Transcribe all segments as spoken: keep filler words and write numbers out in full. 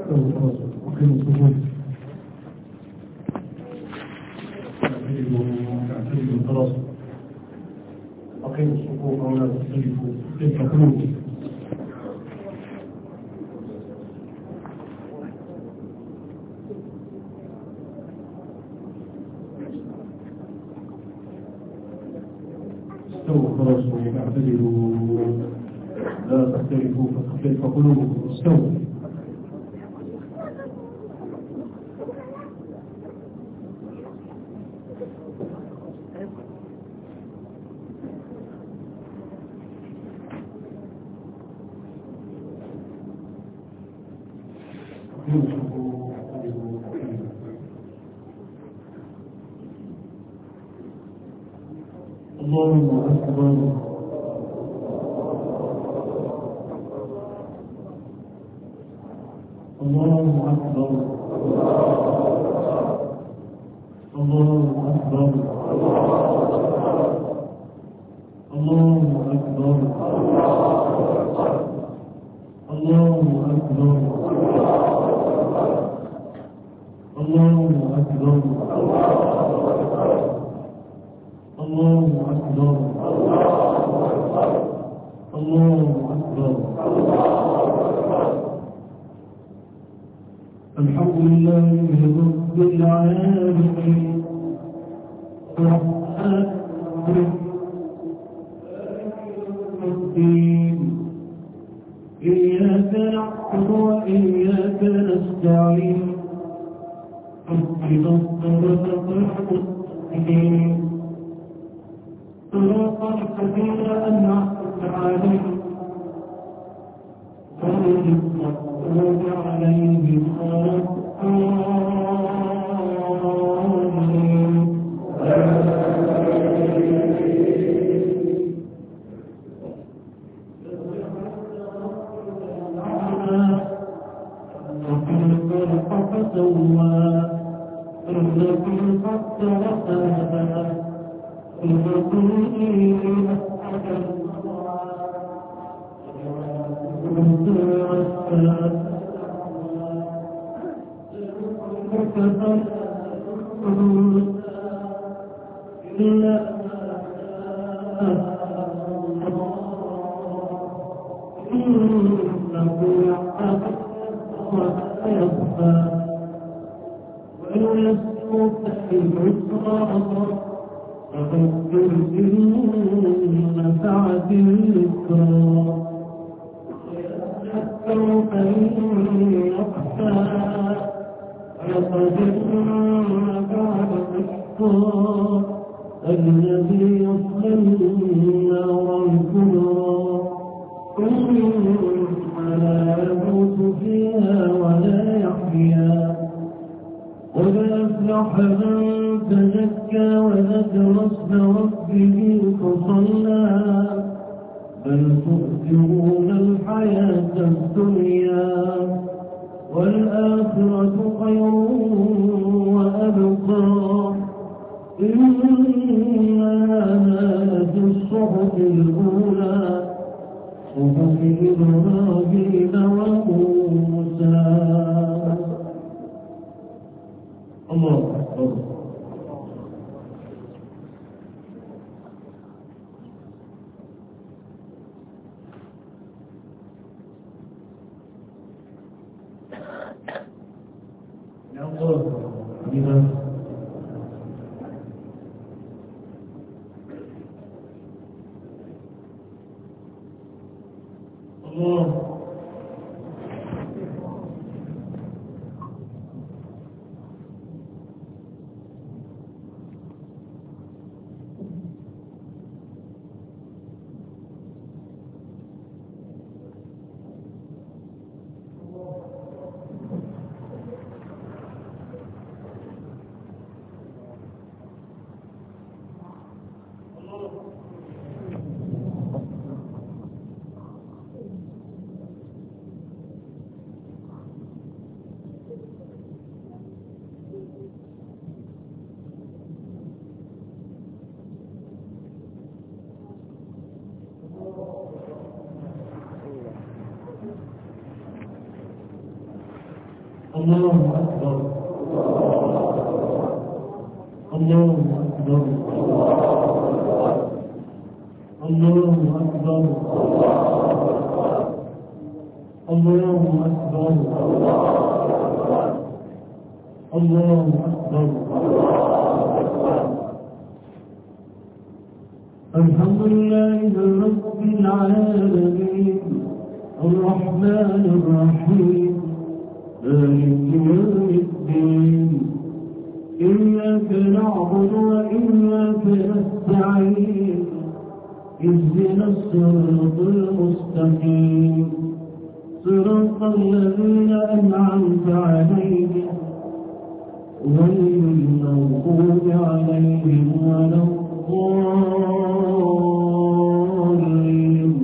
وقيم الصفوف تعتدلوا الدراسة وقيم الصفوف ولا تختلفوا تلك قلوب. استووا الدراسة واعتدلوا لا تختلفوا فتختلف قلوبكم. استووا. اللهم أكبر. الله أكبر. الله أكبر. الله أكبر. الله أكبر. الله أكبر. الله أكبر. الله أكبر. الحمد لله رب العالمين الرحمن الرحيم إياك نعبد وإياك نستعين اهدنا الصراط المستقيم صراط الذين أنعمت عليهم غير المغضوب عليهم ولا الضالين. وكيف الحق سوى الذي قدر فهدى فذكر إن نفعت الذكرى يذكر من يخشى ويقدر بعد الذكرى الذي يصلى النار الكبرى ثم لا يموت فيها ولا يحيا. قد أفلح من تزكى وذكر اسم ربه فصلى بل تؤثرون الحياة الدنيا والآخرة خير وأبقى إن هذا لفي الصحف الأولى صحف إبراهيم وموسى. الله أكبر. يا الله لمن الله الله أكبر الله أكبر الله أكبر الله أكبر الله أكبر الحمد لله رب العالمين الرحمن الرحيم مالك يوم الدين إياك نعبد وإياك نستعين اهدنا الصراط المستقيم صراط الذين أنعمت عليهم غير المغضوب عليهم ولا الضالين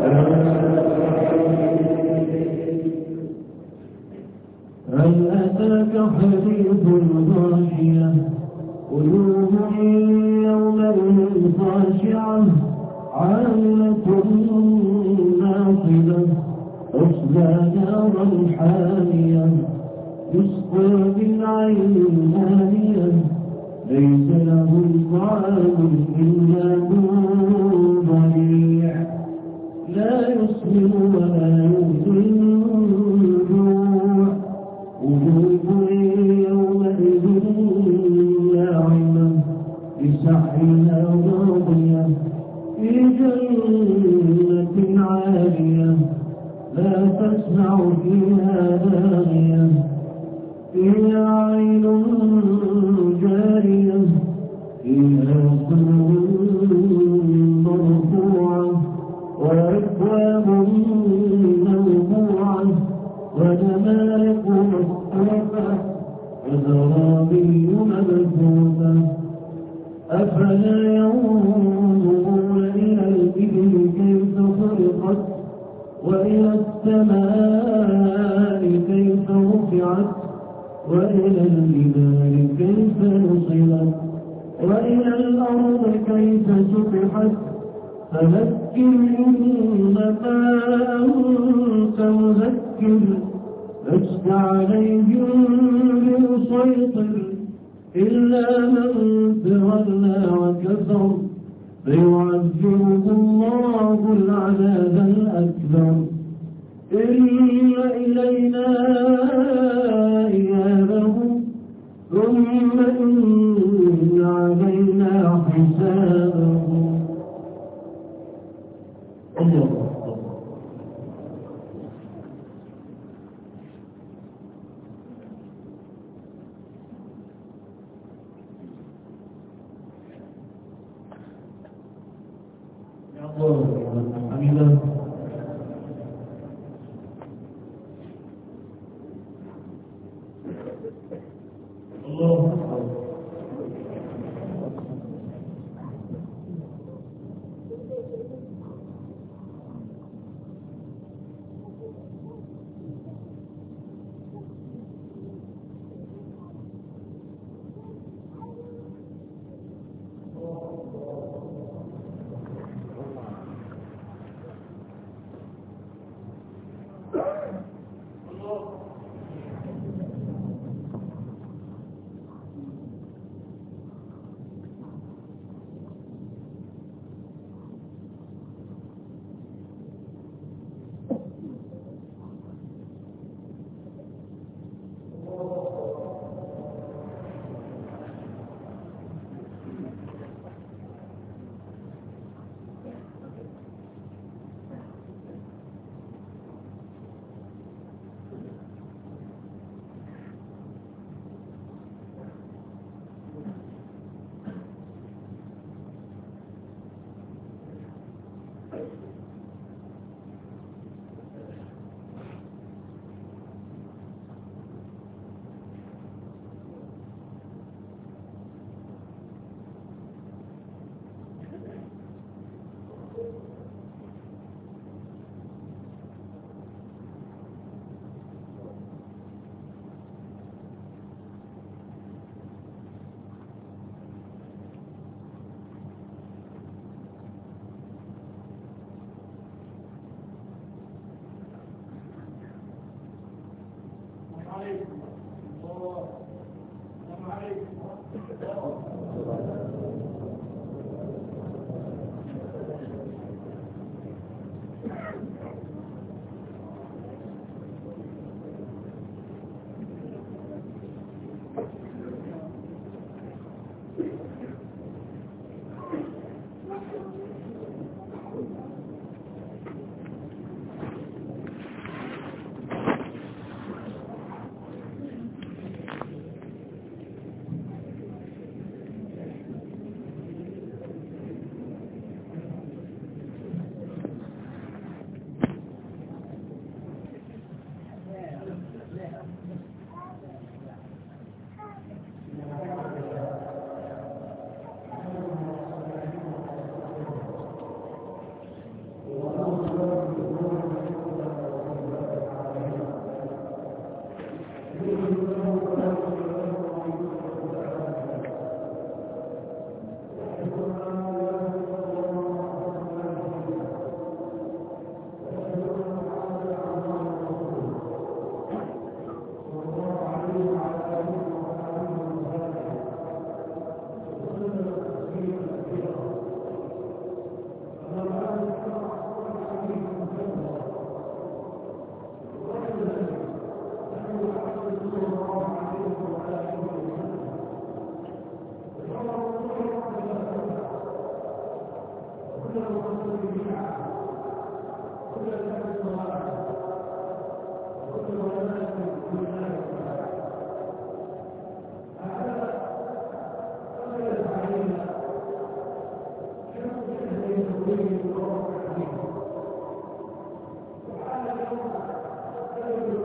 هل أتاك حديث الغاشية قلوب يومئذ خاشعة عاملة ناصبة تصلى نارا حامية يسقى من عين آنية ليس لهم طعام إلا من ضريع لا يسمن ولا يغني من جوع وجوه يومئذ ناعمة لسعيها راضية في جنة عالية لا تسمع فيها لاغية فيها عين جارية فيها سرور مرفوعة وأكواب موضوعة ونمارق مصفوفة وزرابي مبثوثة أفلا ينظرون إلى الإبل كيف خلقت وإلى السماء كيف رفعت وإلى الجبال كيف نصبت وإلى الأرض كيف سطحت فذكر إنما أنت مذكر لست عليهم بمسيطر إلا من تولى وكفر فيعذبه الله العذاب الأكبر إن إلينا إيابهم ثم إن علينا حسابهم الله أكبر يا الله حميدا الله أكبر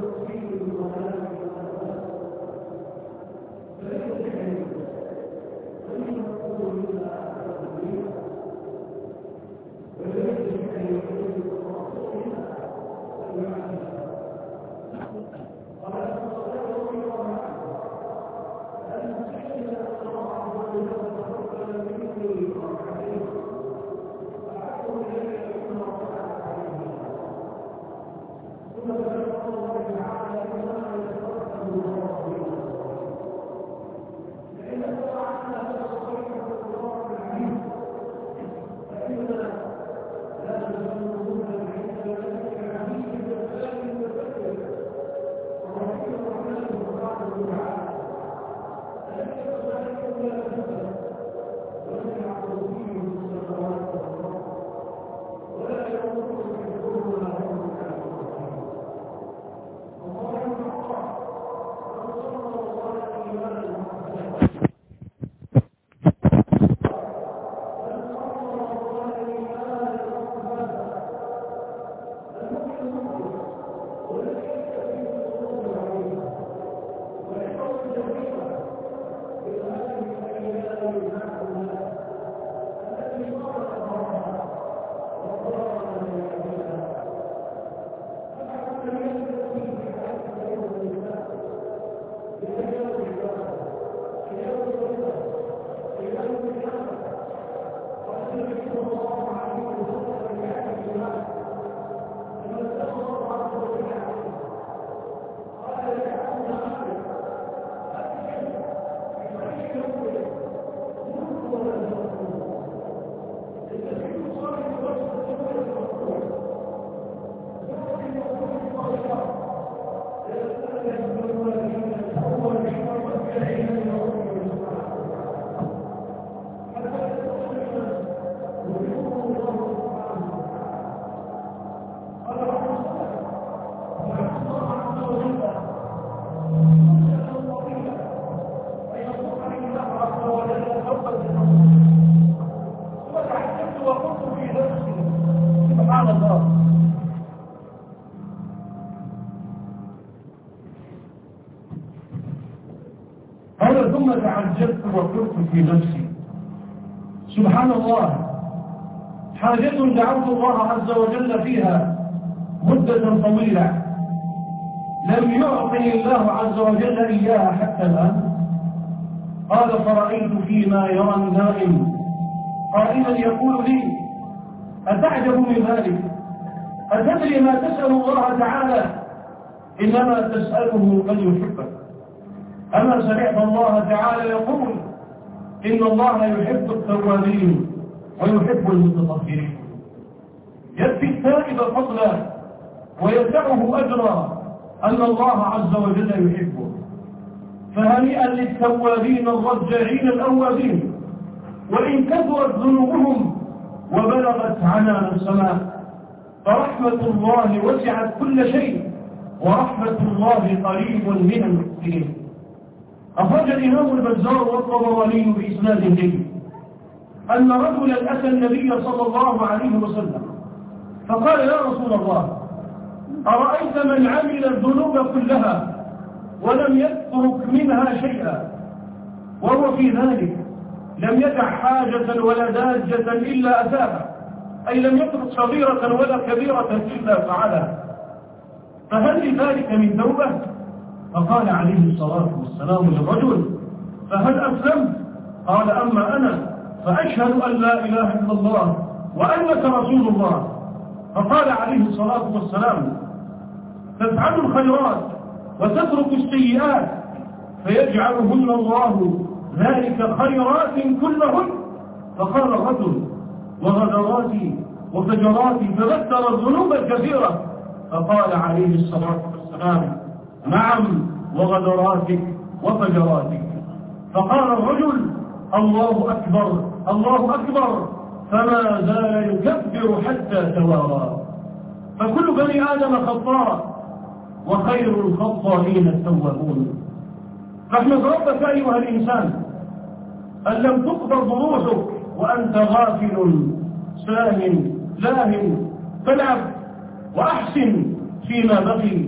قال ثم تعجبت وقلت في نفسي سبحان الله، حاجة دعوت الله عز وجل فيها مدة طويلة لم يعطني الله عز وجل إياها حتى الآن. قال فرأيت فيما يرى النائم قائلا يقول لي أتعجب من ذلك؟ أتدري ما تسأل الله تعالى؟ إنما تسأله من يحبك. أما سمعت الله تعالى يقول إن الله يحب التوابين ويحب المتطهرين. يكفي التائب فضلا ويسعه أجرا أن الله عز وجل يحبه. فهنيئا للتوابين الرجعين الأوابين وإن كثرت ذنوبهم وبلغت عنان السماء، فرحمة الله وسعت كل شيء ورحمة الله قريب من المحسنين. أخرج الإمام البزار والطبراني بإسناد جيد أن رجلا أتى النبي صلى الله عليه وسلم فقال يا رسول الله أرأيت من عمل الذنوب كلها ولم يترك منها شيئا وهو في ذلك لم يدع حاجة ولا داجة إلا أتاها، أي لم يترك صغيرة ولا كبيرة إلا فعلها، فهل لذلك من توبة؟ فقال عليه الصلاة والسلام للرجل فهل أسلمت؟ قال أما أنا فأشهد أن لا إله إلا الله وأنك رسول الله. فقال عليه الصلاة والسلام تفعل الخيرات وتترك السيئات فيجعلهن الله ذلك خيرات كلهن. فقال الرجل وغدراتي وفجراتي فذكر الذنوب الكثيرة. فقال عليه الصلاة والسلام نعم وغدراتك وفجراتك. فقال الرجل الله أكبر الله أكبر، فما زال يكبر حتى توارى. فكل بني آدم خطاء وخير الخطائين التوابون. فاحمد ربك أيها الإنسان أن لم تقبض روحك وأنت غافل ساهن لاهن. فالعب وأحسن فيما بقي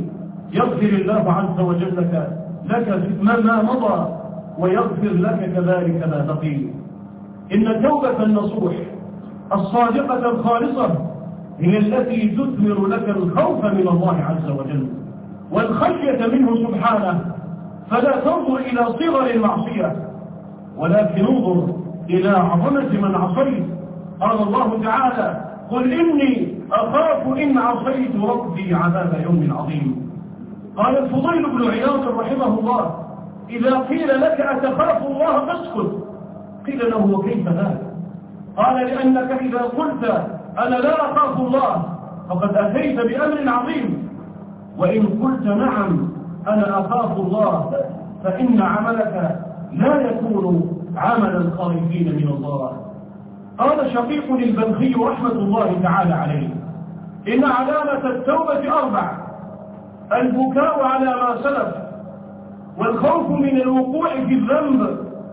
يغفر الله عز وجل لك لك ما مضى ويغفر لك كذلك ما بقي. إن التوبة النصوح الصادقة الخالصة هي التي تثمر لك الخوف من الله عز وجل والخشية منه سبحانه، فلا تنظر إلى صغر المعصية ولكن انظر إلى عظمة من عصيت. قال الله تعالى: قل إني أخاف إن عصيت ربي عذاب يوم عظيم. قال الفضيل بن عياض رحمه الله: إذا قيل لك أتخاف الله فاسكت. قيل له: وكيف ذلك؟ قال: لأنك إذا قلت أنا لا أخاف الله فقد أتيت بأمر عظيم، وإن قلت نعم أنا أخاف الله فإن عملك لا يكون عمل الخائفين من الله. قال شقيق البلخي رحمة الله تعالى عليه: إن علامة التوبة أربع: البكاء على ما سلف، والخوف من الوقوع في الذنب،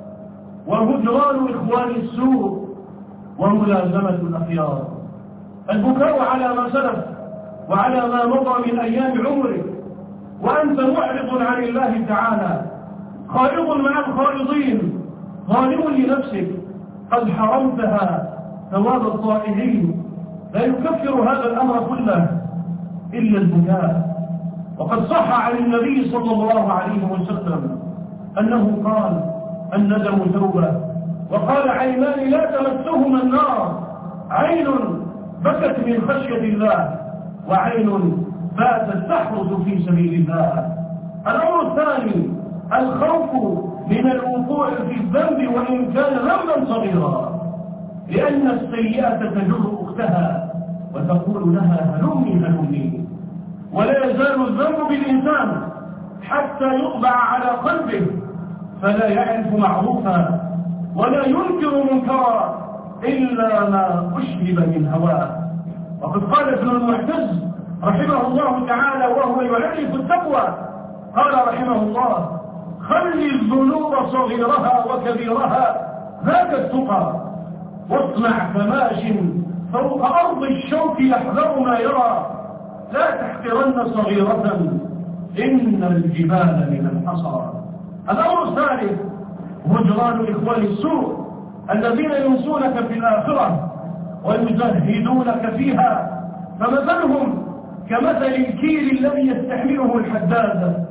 وهجران إخوان السوء، وملازمة الأخيار. البكاء على ما سلف وعلى ما مضى من أيام عمرك وأنت معرض عن الله تعالى، خائض مع الخائضين، ظالم لنفسك، قد حرمتها ثواب الطائعين. لا يكفر هذا الأمر كله إلا البكاء. وقد صح عن النبي صلى الله عليه وسلم أنه قال: الندم توبة. وقال: عينان لا تمسهما النار: عين بكت من خشية الله، وعين باتت تحرس في سبيل الله. الأمر الثاني: الخوف من الوقوع في الذنب وإن كان ذنبا صغيرا، لأن السيئة تجر أختها وتقول لها: هلمي هلمي. ولا يزال الذنب بالإنسان حتى يطبع على قلبه فلا يعرف معروفا ولا ينكر منكرا إلا ما أشرب من هواه. وقد قال ابن المعتز رحمه الله تعالى وهو يعرف التقوى، قال رحمه الله: خلي الذنوب صغيرها وكبيرها ذاك التقى، واصنع كماش فوق أرض الشوك يحذر ما يرى، لا تحقرن صغيرة إن الجبال من الحصى. الأمر الثالث: هجران إخوان السوء الذين ينسونك في الآخرة ويزهدونك فيها، فمثلهم كمثل الكيل الذي يستحمله الحداد.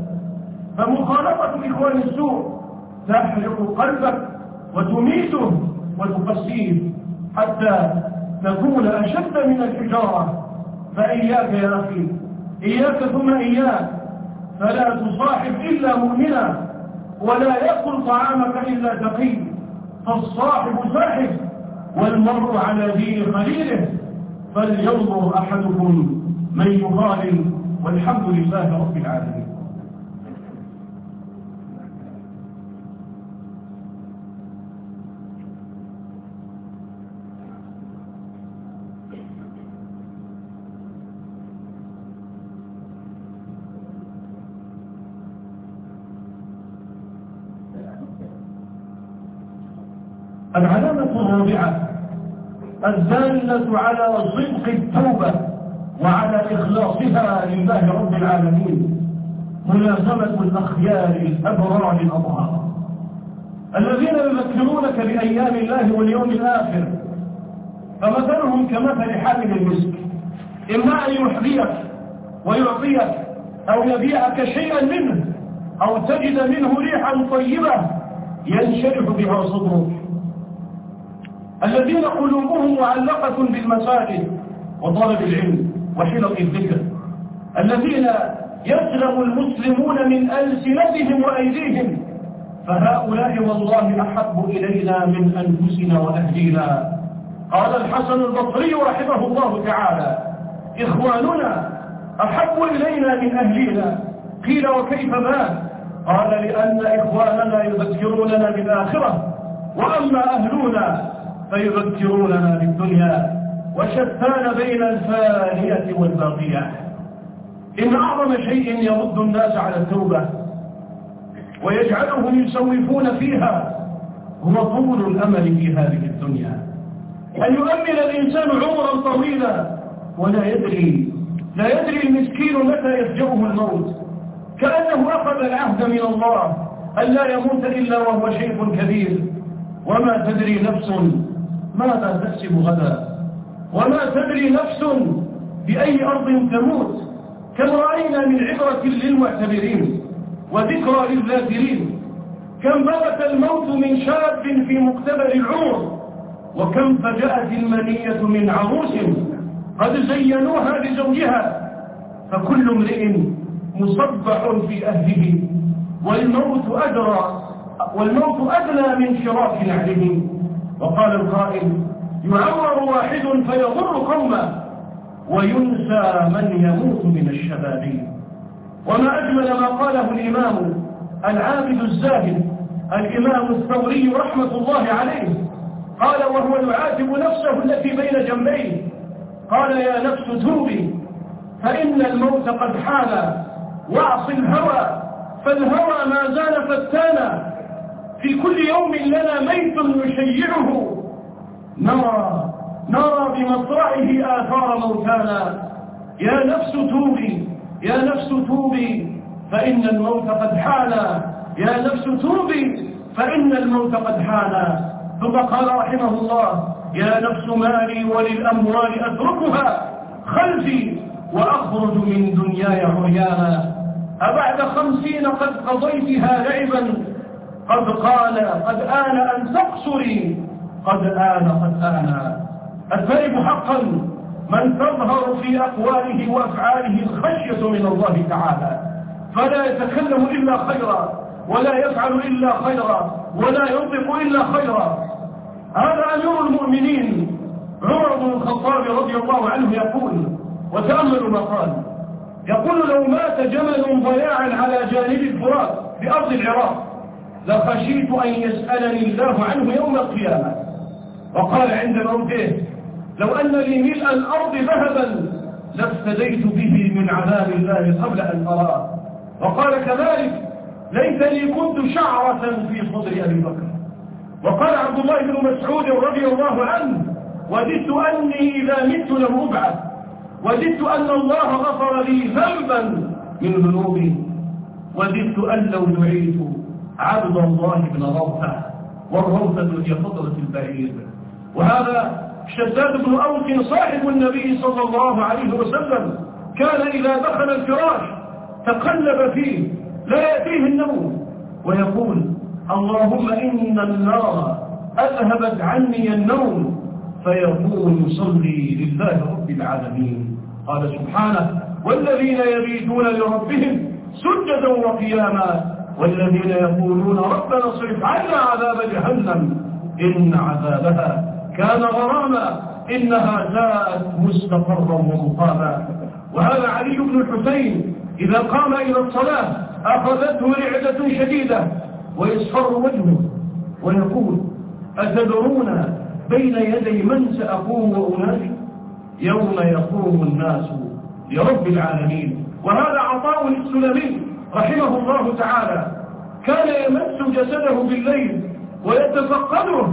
فمخالطة إخوان السوء تحرق قلبك وتميته وتقسيه حتى تكون أشد من الحجارة. فإياك يا أخي، إياك ثم إياك، فلا تصاحب إلا مؤمنا، ولا يأكل طعامك إلا تقي، فالصاحب ساحب والمرء على دين خليله، فلينظر أحدكم من يخالل. والحمد لله رب العالمين. العلامة الرابعة الدالة على صدق التوبة وعلى إخلاصها لله رب العالمين: ملازمة الأخيار الأبرار الأطهار الذين يذكرونك بأيام الله واليوم الآخر. فمثلهم كمثل حامل المسك، إما أن يحذيك ويعطيك أو يبيعك شيئا منه، أو تجد منه ريحا طيبة ينشرح بها صدرك. الذين قلوبهم معلقة بالمساجد وطلب العلم وحلق الذكر، الذين يسلم المسلمون من ألسنتهم وأيديهم، فهؤلاء والله أحب إلينا من أنفسنا وأهلينا. قال الحسن البصري رحمه الله تعالى: إخواننا أحب إلينا من أهلينا. قيل: وكيف ذاك؟ قال: لأن إخواننا يذكروننا بالآخرة، وأما أهلنا فيذكروننا بالدنيا، وشتان بين الفانية والباقية. إن أعظم شيء يرد الناس على التوبة ويجعلهم يسوفون فيها هو طول الأمل في هذه الدنيا، أن يؤمل الإنسان عمرا طويلا ولا يدري لا يدري المسكين متى يفجأه الموت، كأنه أخذ العهد من الله أن لا يموت إلا وهو شيخ كبير. وما تدري نفس ماذا تكسب غدا، وما تدري نفس بأي أرض تموت. كم رأينا من عبرة للمعتبرين وذكرى للذاكرين. كم بات الموت من شاب في مقتبل العمر، وكم فجأت المنية من عروس قد زينوها لزوجها. فكل امرئ مصبح في أهله، والموت أدرى والموت أدنى من شراك نعله. وقال القائل: يعمر واحد فيضر قوما، وينسى من يموت من الشباب. وما أجمل ما قاله الإمام العابد الزاهد الإمام الثوري رحمة الله عليه. قال وهو يعاتب نفسه التي بين جنبيه، قال: يا نفس توبي فإن الموت قد حال، واعص الهوى فالهوى ما زال فتانا. في كل يوم لنا ميت نشيعه، نرى نرى بمطرحه آثار موتانا. يا نفس توبي يا نفس توبي فإن الموت قد حان، يا نفس توبي فإن الموت قد حان. ثم قال رحمه الله: يا نفس مالي وللأموال أتركها خلفي وأخرج من دنياي عريانا. أبعد خمسين قد قضيتها لعبا، قد قال قد آن أن تقصري، قد آن قد آن. الثائب حقا من تظهر في أقواله وأفعاله الخشية من الله تعالى، فلا يتكلم إلا خيرا، ولا يفعل إلا خيرا، ولا ينطق إلا خيرا. هذا أمير المؤمنين عمر بن الخطاب رضي الله عنه يقول، وتأملوا ما قال، يقول: لو مات جمل ضياعا على جانب الفرات بأرض العراق لخشيت أن يسألني الله عنه يوم القيامة. وقال عند موته: لو أن لي ملء الأرض ذهبا لافتديت به من عذاب الله قبل أن أراه. وقال كذلك: ليتني كنت شعرة في صدر أبي بكر. وقال عبد الله بن مسعود رضي الله عنه: وددت أني إذا مت لم أبعث، وددت أن الله غفر لي ذنبا من ذنوبي، وددت أن لو دعيت عبد الله بن روثة، والروثة هي فضلة البعير. وهذا شداد بن أوس صاحب النبي صلى الله عليه وسلم كان إذا دخل الفراش تقلب فيه لا يأتيه النوم، ويقول: اللهم إن النار أذهبت عني النوم، فيقول يصلي لله رب العالمين. قال سبحانه: والذين يبيتون لربهم سجدا وقياما، والذين يقولون ربنا اصرف عنا عذاب جهنم إن عذابها كان غراما إنها ساءت مستقرا ومقاما. وهذا علي بن الحسين إذا قام إلى الصلاة أخذته رعدة شديدة ويصفر وجهه ويقول: أتدرون بين يدي من سأقوم وأنادي؟ يوم يقوم الناس لرب العالمين. وهذا عطاء السلمي رحمه الله تعالى كان يمس جسده بالليل ويتفقده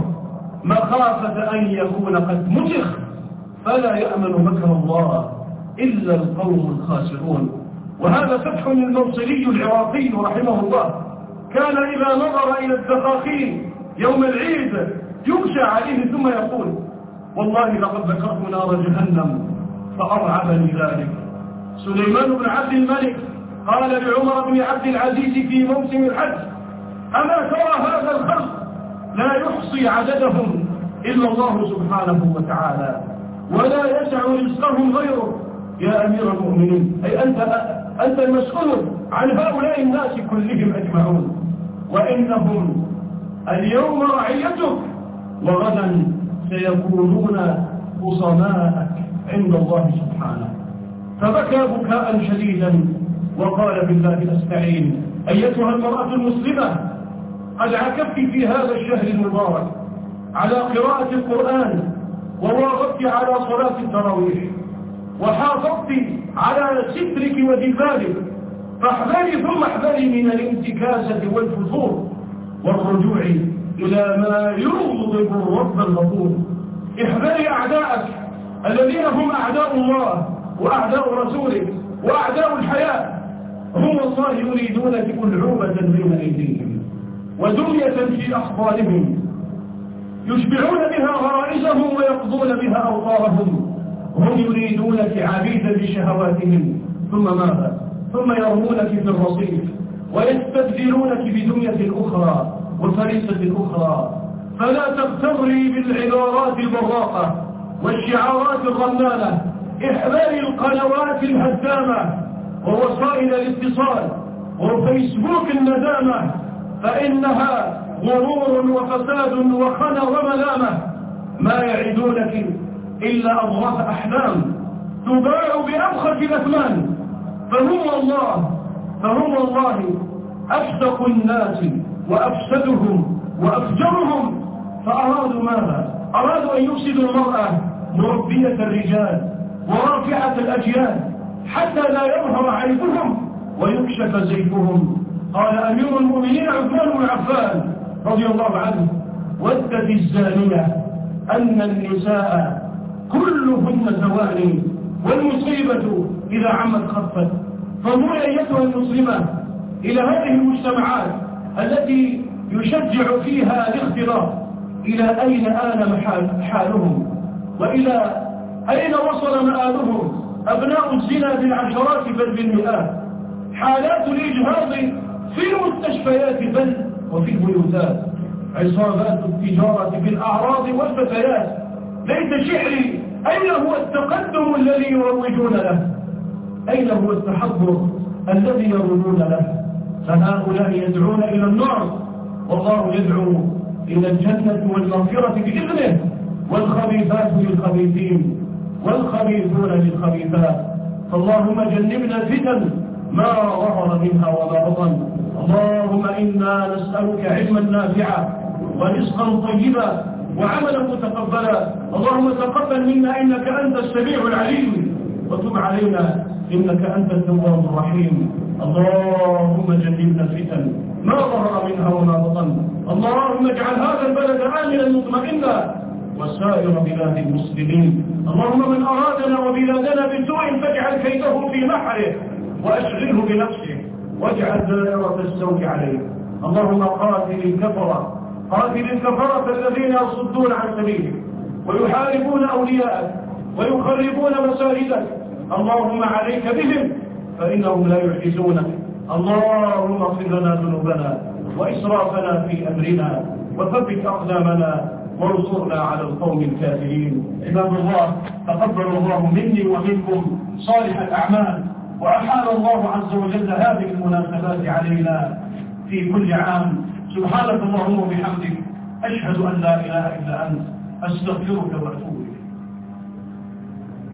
مخافة أن يكون قد مسخ، فلا يأمن مكر الله إلا القوم الخاسرون. وهذا فتح الموصلي العراقي رحمه الله كان إذا نظر إلى الدخاخين يوم العيد يغشى عليه ثم يقول: والله لقد ذكرت نار جهنم فأرعبني ذلك. سليمان بن عبد الملك قال لعمر بن عبد العزيز في موسم الحج: أما ترى هذا الخلق لا يحصي عددهم إلا الله سبحانه وتعالى، ولا يسع رزقهم غيره. يا أمير المؤمنين، أي أنت, أنت المسؤول عن هؤلاء الناس كلهم أجمعون، وإنهم اليوم رعيتك وغدا سيكونون خصماءك عند الله سبحانه. فبكى بكاء شديدا وقال: بالله أستعين. أيتها المرأة المسلمة، قد عكفت في هذا الشهر المبارك على قراءة القرآن، وواظبت على صلاة التراويح، وحافظت على سترك ودفالك، فاحذري ثم احذري من الانتكاسة والفتور والرجوع إلى ما يغضب الرب الغفور. احذري أعداءك الذين هم أعداء الله وأعداء رسوله وأعداء الحياة، هم فهم والله يريدونك ألعوبة بين أيديهم ودمية في أحضانهم يشبعون بها غرائزهم ويقضون بها أوطارهم. هم يريدونك عبيدا بشهواتهم ثم ماذا؟ ثم يرمونك في الرصيف ويستبدلونك بدمية أخرى وفريسة أخرى. فلا تغتري بالعبارات البراقة والشعارات الرنانة، إحلال القنوات الهدامة ووسائل الاتصال وفيسبوك الندامة، فإنها غرور وفساد وخنا وملامة. ما يعدونك إلا أضغاث أحلام تباع بأبخس الأثمان. فهم والله فهم والله أفسق الناس وأفسدهم وأفجرهم. فأرادوا ماذا؟ أرادوا أن يفسدوا المرأة مربية الرجال ورافعة الأجيال حتى لا يظهر عيبهم ويكشف زيفهم. قال أمير المؤمنين عثمان بن عفان رضي الله عنه: ودت الزانية أن النساء كلهن زواني والمصيبة إذا عمت خفت. فانظري أيتها المسلمة إلى هذه المجتمعات التي يشجع فيها الاختلاط، إلى أين آن حالهم وإلى أين وصل مآلهم. أبناء الزنا بالعشرات بل بالمئات، حالات الإجهاض في المستشفيات بل وفي البيوتات، عصابات التجارة بالأعراض والفتيات. ليت شعري أين هو التقدم الذي يروجون له؟ أين هو التحضر الذي يروجون له؟ فهؤلاء يدعون إلى النار والله يدعو إلى الجنة والمغفرة بإذنه. والخبيثات للخبيثين والخبيثون للخبيثات. فاللهم جنبنا الفتن ما ظهر منها وما بطن. اللهم إنا نسألك علما نافعا ورزقا طيبا وعملا متقبلا. اللهم تقبل منا إنك أنت السميع العليم وتب علينا إنك أنت التواب الرحيم. اللهم جنبنا الفتن ما ظهر منها وما بطن. اللهم اجعل هذا البلد آمنا مطمئنا وسائر بلاد المسلمين. اللهم من أرادنا وبلادنا بسوء فاجعل كيده في نحره وأشغله بنفسه واجعل دائرة السوء عليه. اللهم قاتل الكفرة قاتل الكفرة الذين يصدون عن سبيلك ويحاربون أولياءك ويخربون مساجدك. اللهم عليك بهم فإنهم لا يعجزونك. اللهم اغفر لنا ذنوبنا وإسرافنا في أمرنا وثبت أقدامنا وانصرنا على القوم الكافرين. عباد الله، تقبل الله مني ومنكم صالح الأعمال، وأحال الله عز وجل هذه المناسبات علينا في كل عام. سبحانك اللهم وبحمدك، أشهد أن لا إله إلا أنت، أستغفرك وأتوب إليك.